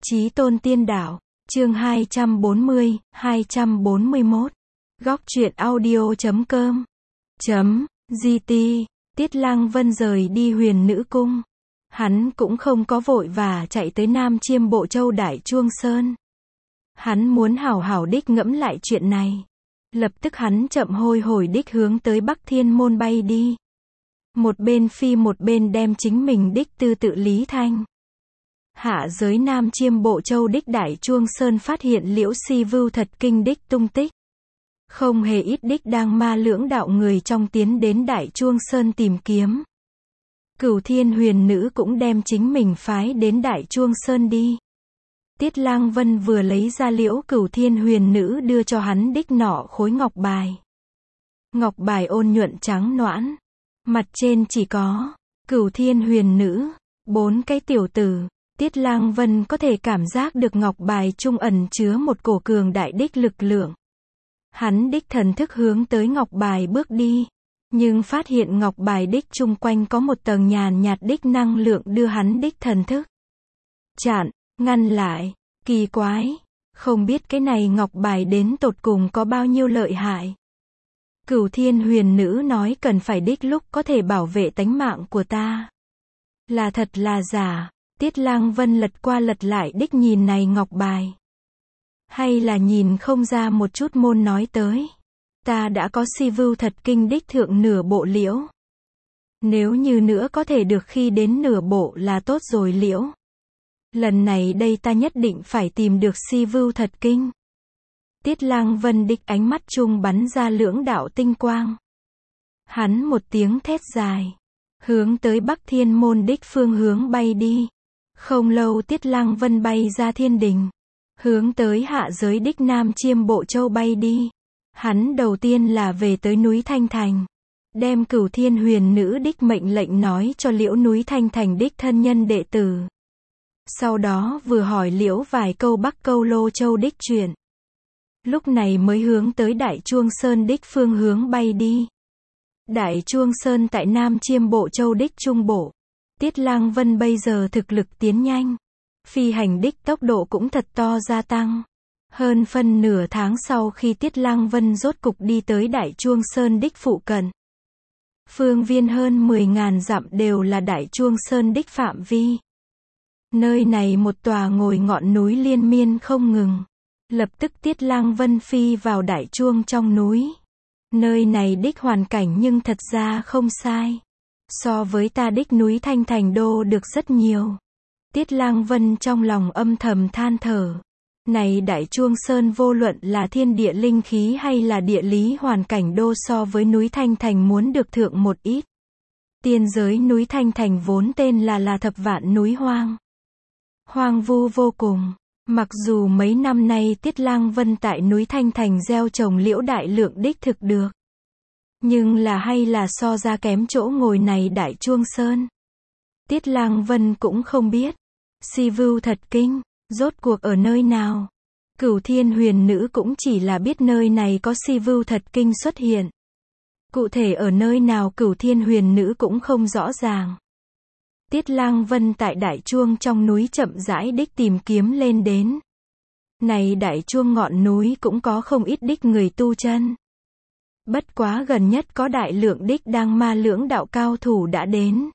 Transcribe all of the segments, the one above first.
Chí Tôn Tiên Đạo, chương 240, 241. Góc truyện audio.com. GT, Tiết Lăng Vân rời đi Huyền Nữ Cung. Hắn cũng không có vội vã chạy tới Nam Chiêm Bộ Châu Đại Chuông Sơn. Hắn muốn hảo hảo đích ngẫm lại chuyện này. Lập tức hắn chậm hôi hổi đích hướng tới Bắc Thiên Môn bay đi. Một bên phi một bên đem chính mình đích tư tự lý thanh. Hạ giới Nam Chiêm Bộ Châu đích Đại Chuông Sơn phát hiện Liễu Si Vưu Thật Kinh đích tung tích. Không hề ít đích đang ma lưỡng đạo người trong tiến đến Đại Chuông Sơn tìm kiếm. Cửu Thiên Huyền Nữ cũng đem chính mình phái đến Đại Chuông Sơn đi. Tiết Lăng Vân vừa lấy ra Liễu Cửu Thiên Huyền Nữ đưa cho hắn đích nọ khối ngọc bài. Ngọc bài ôn nhuận trắng nõn. Mặt trên chỉ có Cửu Thiên Huyền Nữ, 4 cái tiểu tử. Tiết Lăng Vân có thể cảm giác được ngọc bài trung ẩn chứa một cổ cường đại đích lực lượng. Hắn đích thần thức hướng tới ngọc bài bước đi, nhưng phát hiện ngọc bài đích chung quanh có một tầng nhàn nhạt đích năng lượng đưa hắn đích thần thức chặn, ngăn lại. Kỳ quái, không biết cái này ngọc bài đến tột cùng có bao nhiêu lợi hại. Cửu Thiên Huyền Nữ nói cần phải đích lúc có thể bảo vệ tánh mạng của ta. Là thật là giả? Tiết Lăng Vân lật qua lật lại đích nhìn này ngọc bài. Hay là nhìn không ra một chút môn nói tới. Ta đã có Si Vưu Thật Kinh đích thượng nửa bộ liễu. Nếu như nữa có thể được khi đến nửa bộ là tốt rồi liễu. Lần này đây ta nhất định phải tìm được Si Vưu Thật Kinh. Tiết Lăng Vân đích ánh mắt trung bắn ra lưỡng đạo tinh quang. Hắn một tiếng thét dài, hướng tới Bắc Thiên Môn đích phương hướng bay đi. Không lâu Tiết Lăng Vân bay ra thiên đình, hướng tới hạ giới đích Nam Chiêm Bộ Châu bay đi. Hắn đầu tiên là về tới núi Thanh Thành, đem Cửu Thiên Huyền Nữ đích mệnh lệnh nói cho Liễu núi Thanh Thành đích thân nhân đệ tử. Sau đó vừa hỏi Liễu vài câu Bắc Câu Lô Châu đích chuyện. Lúc này mới hướng tới Đại Chuông Sơn đích phương hướng bay đi. Đại Chuông Sơn tại Nam Chiêm Bộ Châu đích trung bộ. Tiết Lăng Vân bây giờ thực lực tiến nhanh. Phi hành đích tốc độ cũng thật to gia tăng. Hơn phân nửa tháng sau khi Tiết Lăng Vân rốt cục đi tới Đại Chuông Sơn đích phụ cận. Phương viên hơn 10.000 dặm đều là Đại Chuông Sơn đích phạm vi. Nơi này một tòa ngồi ngọn núi liên miên không ngừng. Lập tức Tiết Lăng Vân phi vào Đại Chuông trong núi. Nơi này đích hoàn cảnh nhưng thật ra không sai. So với ta đích núi Thanh Thành Đô được rất nhiều. Tiết Lăng Vân trong lòng âm thầm than thở. Này Đại Chuông Sơn vô luận là thiên địa linh khí hay là địa lý hoàn cảnh đô so với núi Thanh Thành muốn được thượng một ít. Tiên giới núi Thanh Thành vốn tên là Thập Vạn núi hoang. Hoang vu vô cùng. Mặc dù mấy năm nay Tiết Lăng Vân tại núi Thanh Thành gieo trồng liễu đại lượng đích thực được. Nhưng là hay là so ra kém chỗ ngồi này Đại Chuông Sơn. Tiết Lăng Vân cũng không biết. Si Vưu Thật Kinh, rốt cuộc ở nơi nào. Cửu Thiên Huyền Nữ cũng chỉ là biết nơi này có Si Vưu Thật Kinh xuất hiện. Cụ thể ở nơi nào Cửu Thiên Huyền Nữ cũng không rõ ràng. Tiết Lăng Vân tại Đại Chuông trong núi chậm rãi đích tìm kiếm lên đến. Này Đại Chuông ngọn núi cũng có không ít đích người tu chân. Bất quá gần nhất có đại lượng đích đang ma lưỡng đạo cao thủ đã đến.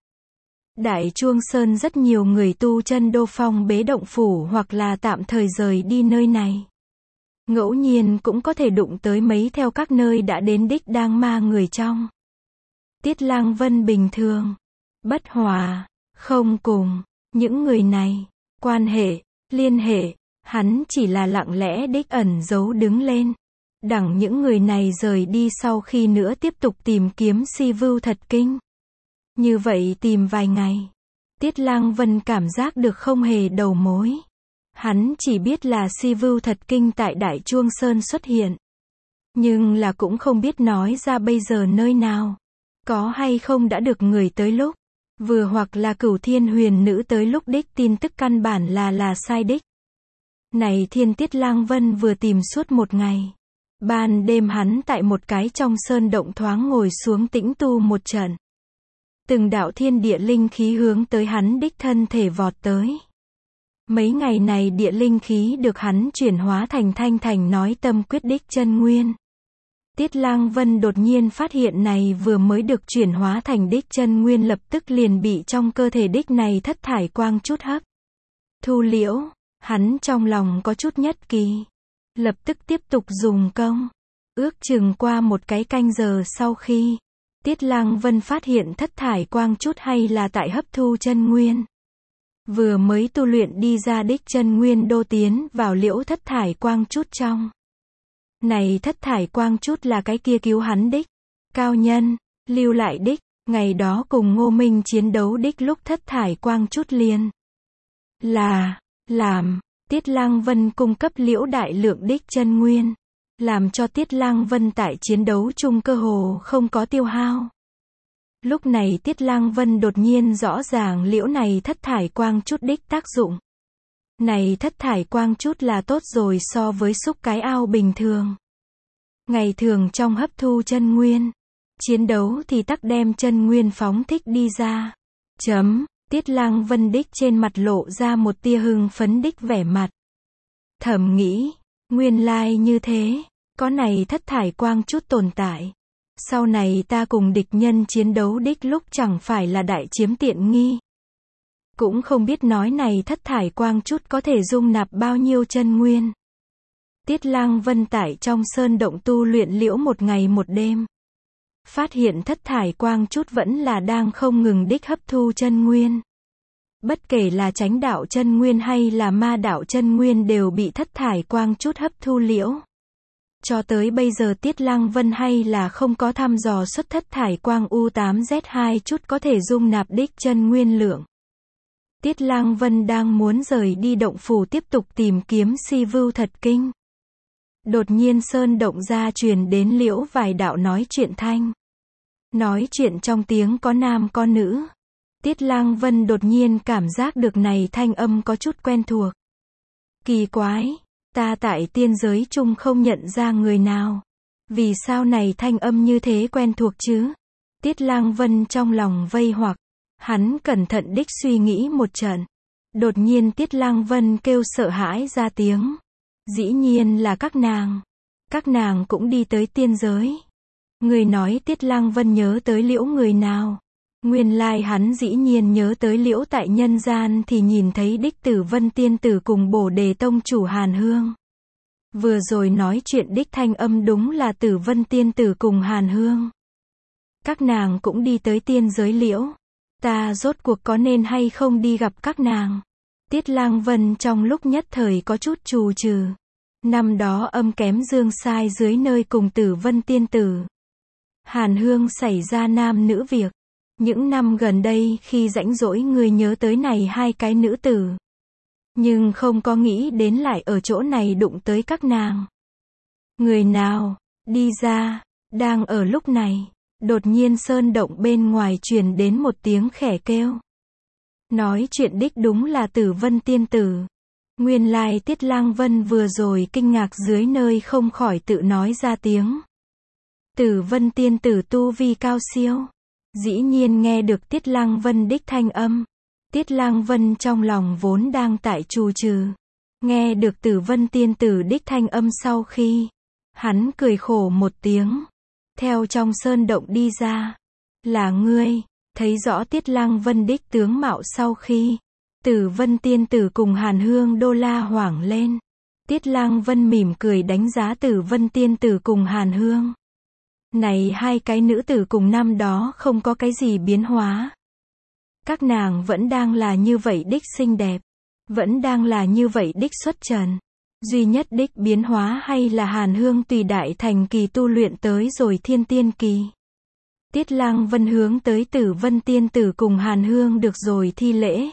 Đại Chuông Sơn rất nhiều người tu chân đô phong bế động phủ hoặc là tạm thời rời đi nơi này. Ngẫu nhiên cũng có thể đụng tới mấy theo các nơi đã đến đích đang ma người trong. Tiết Lăng Vân bình thường, bất hòa, không cùng những người này quan hệ, liên hệ, hắn chỉ là lặng lẽ đích ẩn giấu đứng lên. Đẳng những người này rời đi sau khi nữa tiếp tục tìm kiếm Si Vưu Thật Kinh. Như vậy tìm vài ngày, Tiết Lăng Vân cảm giác được không hề đầu mối. Hắn chỉ biết là Si Vưu Thật Kinh tại Đại Chuông Sơn xuất hiện. Nhưng là cũng không biết nói ra bây giờ nơi nào. Có hay không đã được người tới lúc. Vừa hoặc là Cửu Thiên Huyền Nữ tới lúc đích tin tức căn bản là sai đích. Này thiên Tiết Lăng Vân vừa tìm suốt một ngày. Ban đêm hắn tại một cái trong sơn động thoáng ngồi xuống tĩnh tu một trận. Từng đạo thiên địa linh khí hướng tới hắn đích thân thể vọt tới. Mấy ngày này địa linh khí được hắn chuyển hóa thành thanh thành nói tâm quyết đích chân nguyên. Tiết Lang Vân đột nhiên phát hiện này vừa mới được chuyển hóa thành đích chân nguyên lập tức liền bị trong cơ thể đích này thất thải quang chút hấp. Thu liễu, hắn trong lòng có chút nhất kỳ. Lập tức tiếp tục dùng công. Ước chừng qua một cái canh giờ sau khi Tiết Lang Vân phát hiện thất thải quang chút hay là tại hấp thu chân nguyên. Vừa mới tu luyện đi ra đích chân nguyên đô tiến vào liễu thất thải quang chút trong. Này thất thải quang chút là cái kia cứu hắn đích. Cao nhân, lưu lại đích, ngày đó cùng Ngô Minh chiến đấu đích lúc thất thải quang chút liền. Làm, Tiết Lang Vân cung cấp liễu đại lượng đích chân nguyên. Làm cho Tiết Lang Vân tại chiến đấu chung cơ hồ không có tiêu hao. Lúc này Tiết Lang Vân đột nhiên rõ ràng liễu này thất thải quang chút đích tác dụng. Này thất thải quang chút là tốt rồi so với xúc cái ao bình thường. Ngày thường trong hấp thu chân nguyên. Chiến đấu thì tắc đem chân nguyên phóng thích đi ra. Tiết Lang Vân đích trên mặt lộ ra một tia hưng phấn đích vẻ mặt. Thầm nghĩ, nguyên lai như thế, có này thất thải quang chút tồn tại. Sau này ta cùng địch nhân chiến đấu đích lúc chẳng phải là đại chiếm tiện nghi. Cũng không biết nói này thất thải quang chút có thể dung nạp bao nhiêu chân nguyên. Tiết Lang Vân tại trong sơn động tu luyện liễu một ngày một đêm. Phát hiện thất thải quang chút vẫn là đang không ngừng đích hấp thu chân nguyên. Bất kể là chánh đạo chân nguyên hay là ma đạo chân nguyên đều bị thất thải quang chút hấp thu liễu. Cho tới bây giờ Tiết Lang Vân hay là không có thăm dò xuất thất thải quang U8Z2 chút có thể dung nạp đích chân nguyên lượng. Tiết Lang Vân đang muốn rời đi động phủ tiếp tục tìm kiếm Si Vưu Thật Kinh. Đột nhiên sơn động ra truyền đến liễu vài đạo nói chuyện thanh. Nói chuyện trong tiếng có nam có nữ. Tiết Lang Vân đột nhiên cảm giác được này thanh âm có chút quen thuộc. Kỳ quái, ta tại tiên giới chung không nhận ra người nào. Vì sao này thanh âm như thế quen thuộc chứ? Tiết Lang Vân trong lòng vây hoặc. Hắn cẩn thận đích suy nghĩ một trận. Đột nhiên Tiết Lang Vân kêu sợ hãi ra tiếng. Dĩ nhiên là các nàng. Các nàng cũng đi tới tiên giới. Người nói Tiết Lang Vân nhớ tới liễu người nào? Nguyên lai hắn dĩ nhiên nhớ tới liễu tại nhân gian thì nhìn thấy đích Tử Vân tiên tử cùng Bồ Đề tông chủ Hàn Hương. Vừa rồi nói chuyện đích thanh âm đúng là Tử Vân tiên tử cùng Hàn Hương. Các nàng cũng đi tới tiên giới liễu. Ta rốt cuộc có nên hay không đi gặp các nàng? Tiết Lang Vân trong lúc nhất thời có chút trù trừ. Năm đó âm kém dương sai dưới nơi cùng Tử Vân tiên tử Hàn Hương xảy ra nam nữ việc. Những năm gần đây khi rảnh rỗi người nhớ tới này hai cái nữ tử. Nhưng không có nghĩ đến lại ở chỗ này đụng tới các nàng. Người nào, đi ra, đang ở lúc này, đột nhiên sơn động bên ngoài truyền đến một tiếng khẽ kêu. Nói chuyện đích đúng là Tử Vân tiên tử. Nguyên lai Tiết Lang Vân vừa rồi kinh ngạc dưới nơi không khỏi tự nói ra tiếng. Tử Vân tiên tử tu vi cao siêu. Dĩ nhiên nghe được Tiết Lang Vân đích thanh âm. Tiết Lang Vân trong lòng vốn đang tại trù trừ. Nghe được Tử Vân tiên tử đích thanh âm sau khi. Hắn cười khổ một tiếng. Theo trong sơn động đi ra. Là ngươi. Thấy rõ Tiết Lang Vân đích tướng mạo sau khi. Tử Vân tiên tử cùng Hàn Hương đô la hoảng lên. Tiết Lang Vân mỉm cười đánh giá Tử Vân tiên tử cùng Hàn Hương. Này hai cái nữ tử cùng năm đó không có cái gì biến hóa. Các nàng vẫn đang là như vậy đích xinh đẹp. Vẫn đang là như vậy đích xuất trần. Duy nhất đích biến hóa hay là Hàn Hương tùy đại thành kỳ tu luyện tới rồi thiên tiên kỳ. Tiết Lang Vân hướng tới Tử Vân tiên tử cùng Hàn Hương được rồi thi lễ.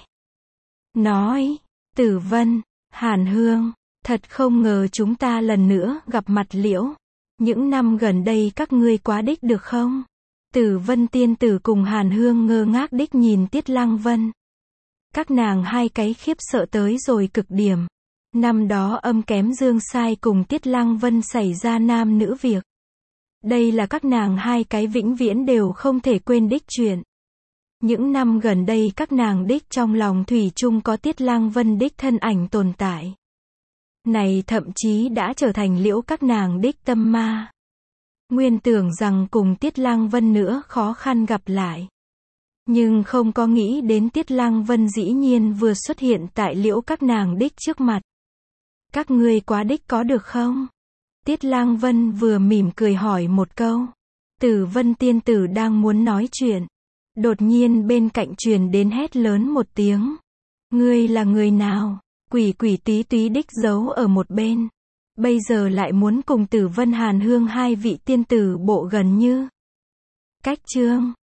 Nói, Tử Vân, Hàn Hương, thật không ngờ chúng ta lần nữa gặp mặt liễu. Những năm gần đây các ngươi quá đích được không? Tử Vân tiên tử cùng Hàn Hương ngơ ngác đích nhìn Tiết Lang Vân. Các nàng hai cái khiếp sợ tới rồi cực điểm. Năm đó âm kém dương sai cùng Tiết Lang Vân xảy ra nam nữ việc. Đây là các nàng hai cái vĩnh viễn đều không thể quên đích chuyện. Những năm gần đây các nàng đích trong lòng thủy chung có Tiết Lang Vân đích thân ảnh tồn tại. Này thậm chí đã trở thành liễu các nàng đích tâm ma. Nguyên tưởng rằng cùng Tiết Lang Vân nữa khó khăn gặp lại. Nhưng không có nghĩ đến Tiết Lang Vân dĩ nhiên vừa xuất hiện tại liễu các nàng đích trước mặt. Các ngươi quá đích có được không? Tiết Lang Vân vừa mỉm cười hỏi một câu. Tử Vân tiên tử đang muốn nói chuyện. Đột nhiên bên cạnh truyền đến hét lớn một tiếng. Ngươi là người nào? Quỷ quỷ túy túy đích giấu ở một bên. Bây giờ lại muốn cùng Tử Vân Hàn Hương hai vị tiên tử bộ gần như cách chương.